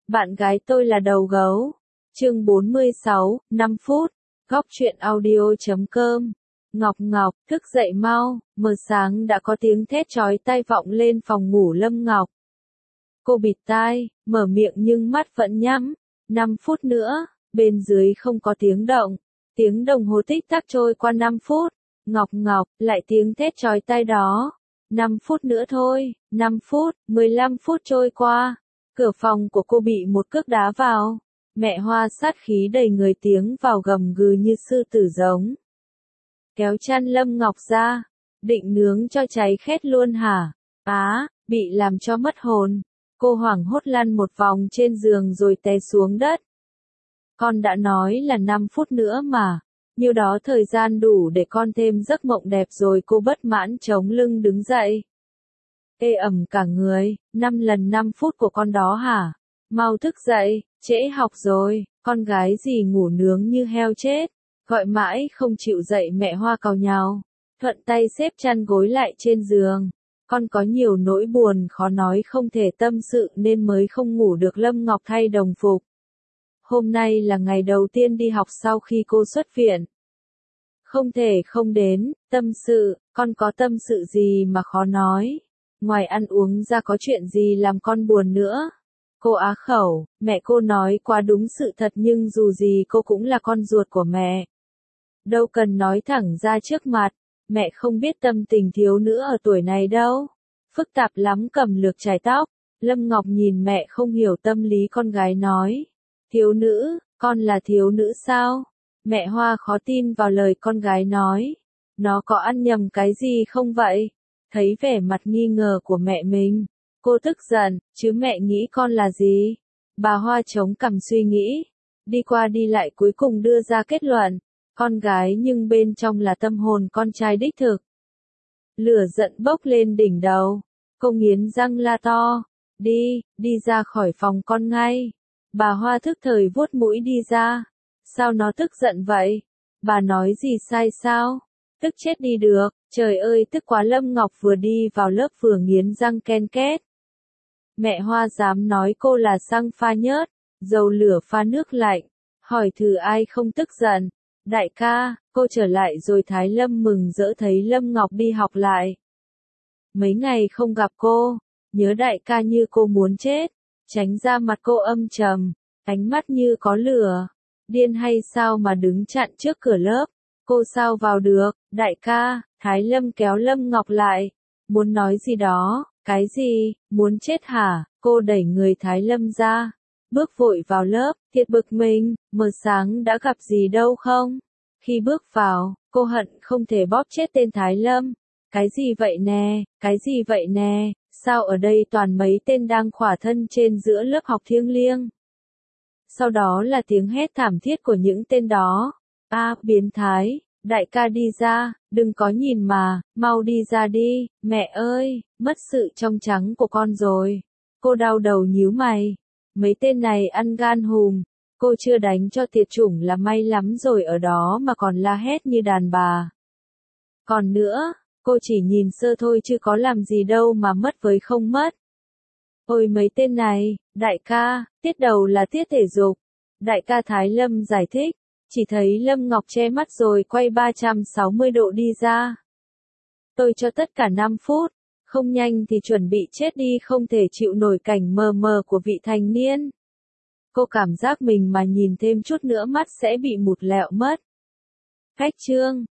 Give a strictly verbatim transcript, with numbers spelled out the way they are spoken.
Bạn gái tôi là đầu gấu. Chương bốn mươi sáu, năm phút. Góc truyện audio chấm com. Ngọc Ngọc, thức dậy mau, mờ sáng đã có tiếng thét chói tai vọng lên phòng ngủ Lâm Ngọc. Cô bịt tai, mở miệng nhưng mắt vẫn nhắm. năm phút nữa, bên dưới không có tiếng động. Tiếng đồng hồ tích tắc trôi qua năm phút. Ngọc Ngọc, lại tiếng thét chói tai đó. năm phút nữa thôi, năm phút, mười lăm phút trôi qua. Cửa phòng của cô bị một cước đá vào. Mẹ Hoa sát khí đầy người tiếng vào gầm gừ như sư tử giống. Kéo chăn Lâm Ngọc ra. Định nướng cho cháy khét luôn hả? Á, bị làm cho mất hồn. Cô hoảng hốt lăn một vòng trên giường rồi té xuống đất. Con đã nói là năm phút nữa mà. Nhiêu đó thời gian đủ để con thêm giấc mộng đẹp rồi. Cô bất mãn chống lưng đứng dậy. Ê ẩm cả người, năm lần năm phút của con đó hả? Mau thức dậy, trễ học rồi, con gái gì ngủ nướng như heo chết. Gọi mãi không chịu dậy mẹ Hoa càu nhàu. Thuận tay xếp chăn gối lại trên giường. Con có nhiều nỗi buồn khó nói không thể tâm sự nên mới không ngủ được. Lâm Ngọc thay đồng phục. Hôm nay là ngày đầu tiên đi học sau khi cô xuất viện. Không thể không đến, tâm sự, con có tâm sự gì mà khó nói. Ngoài ăn uống ra có chuyện gì làm con buồn nữa? Cô á khẩu, mẹ cô nói quá đúng sự thật nhưng dù gì cô cũng là con ruột của mẹ. Đâu cần nói thẳng ra trước mặt, mẹ không biết tâm tình thiếu nữ ở tuổi này đâu. Phức tạp lắm. Cầm lược chải tóc. Lâm Ngọc nhìn mẹ không hiểu tâm lý con gái nói. Thiếu nữ, con là thiếu nữ sao? Mẹ Hoa khó tin vào lời con gái nói. Nó có ăn nhầm cái gì không vậy? Thấy vẻ mặt nghi ngờ của mẹ mình, cô tức giận, chứ mẹ nghĩ con là gì? Bà Hoa chống cằm suy nghĩ, đi qua đi lại cuối cùng đưa ra kết luận, con gái nhưng bên trong là tâm hồn con trai đích thực. Lửa giận bốc lên đỉnh đầu, cô nghiến răng la to, đi, đi ra khỏi phòng con ngay. Bà Hoa thức thời vuốt mũi đi ra, sao nó tức giận vậy? Bà nói gì sai sao? Tức chết đi được, trời ơi tức quá. Lâm Ngọc vừa đi vào lớp vừa nghiến răng ken két. Mẹ Hoa dám nói cô là xăng pha nhớt, dầu lửa pha nước lạnh, hỏi thử ai không tức giận. Đại ca, cô trở lại rồi. Thái Lâm mừng rỡ thấy Lâm Ngọc đi học lại. Mấy ngày không gặp cô, nhớ đại ca như cô muốn chết, tránh ra mặt cô âm trầm, ánh mắt như có lửa. Điên hay sao mà đứng chặn trước cửa lớp? Cô sao vào được? Đại ca, Thái Lâm kéo Lâm Ngọc lại. Muốn nói gì đó? Cái gì? Muốn chết hả? Cô đẩy người Thái Lâm ra. Bước vội vào lớp, thiệt bực mình, mờ sáng đã gặp gì đâu không? Khi bước vào, cô hận không thể bóp chết tên Thái Lâm. Cái gì vậy nè? Cái gì vậy nè? Sao ở đây toàn mấy tên đang khỏa thân trên giữa lớp học thiêng liêng? Sau đó là tiếng hét thảm thiết của những tên đó. A, à, biến thái, đại ca đi ra, đừng có nhìn mà, mau đi ra đi, mẹ ơi, mất sự trong trắng của con rồi. Cô đau đầu nhíu mày, mấy tên này ăn gan hùm, cô chưa đánh cho tiệt chủng là may lắm rồi ở đó mà còn la hét như đàn bà. Còn nữa, cô chỉ nhìn sơ thôi chứ có làm gì đâu mà mất với không mất. Ôi mấy tên này, đại ca, tiết đầu là tiết thể dục. Đại ca Thái Lâm giải thích. Chỉ thấy Lâm Ngọc che mắt rồi quay ba trăm sáu mươi độ đi ra. Tôi cho tất cả năm phút, không nhanh thì chuẩn bị chết đi. Không thể chịu nổi cảnh mờ mờ của vị thành niên. Cô cảm giác mình mà nhìn thêm chút nữa mắt sẽ bị mụt lẹo mất. Cách chương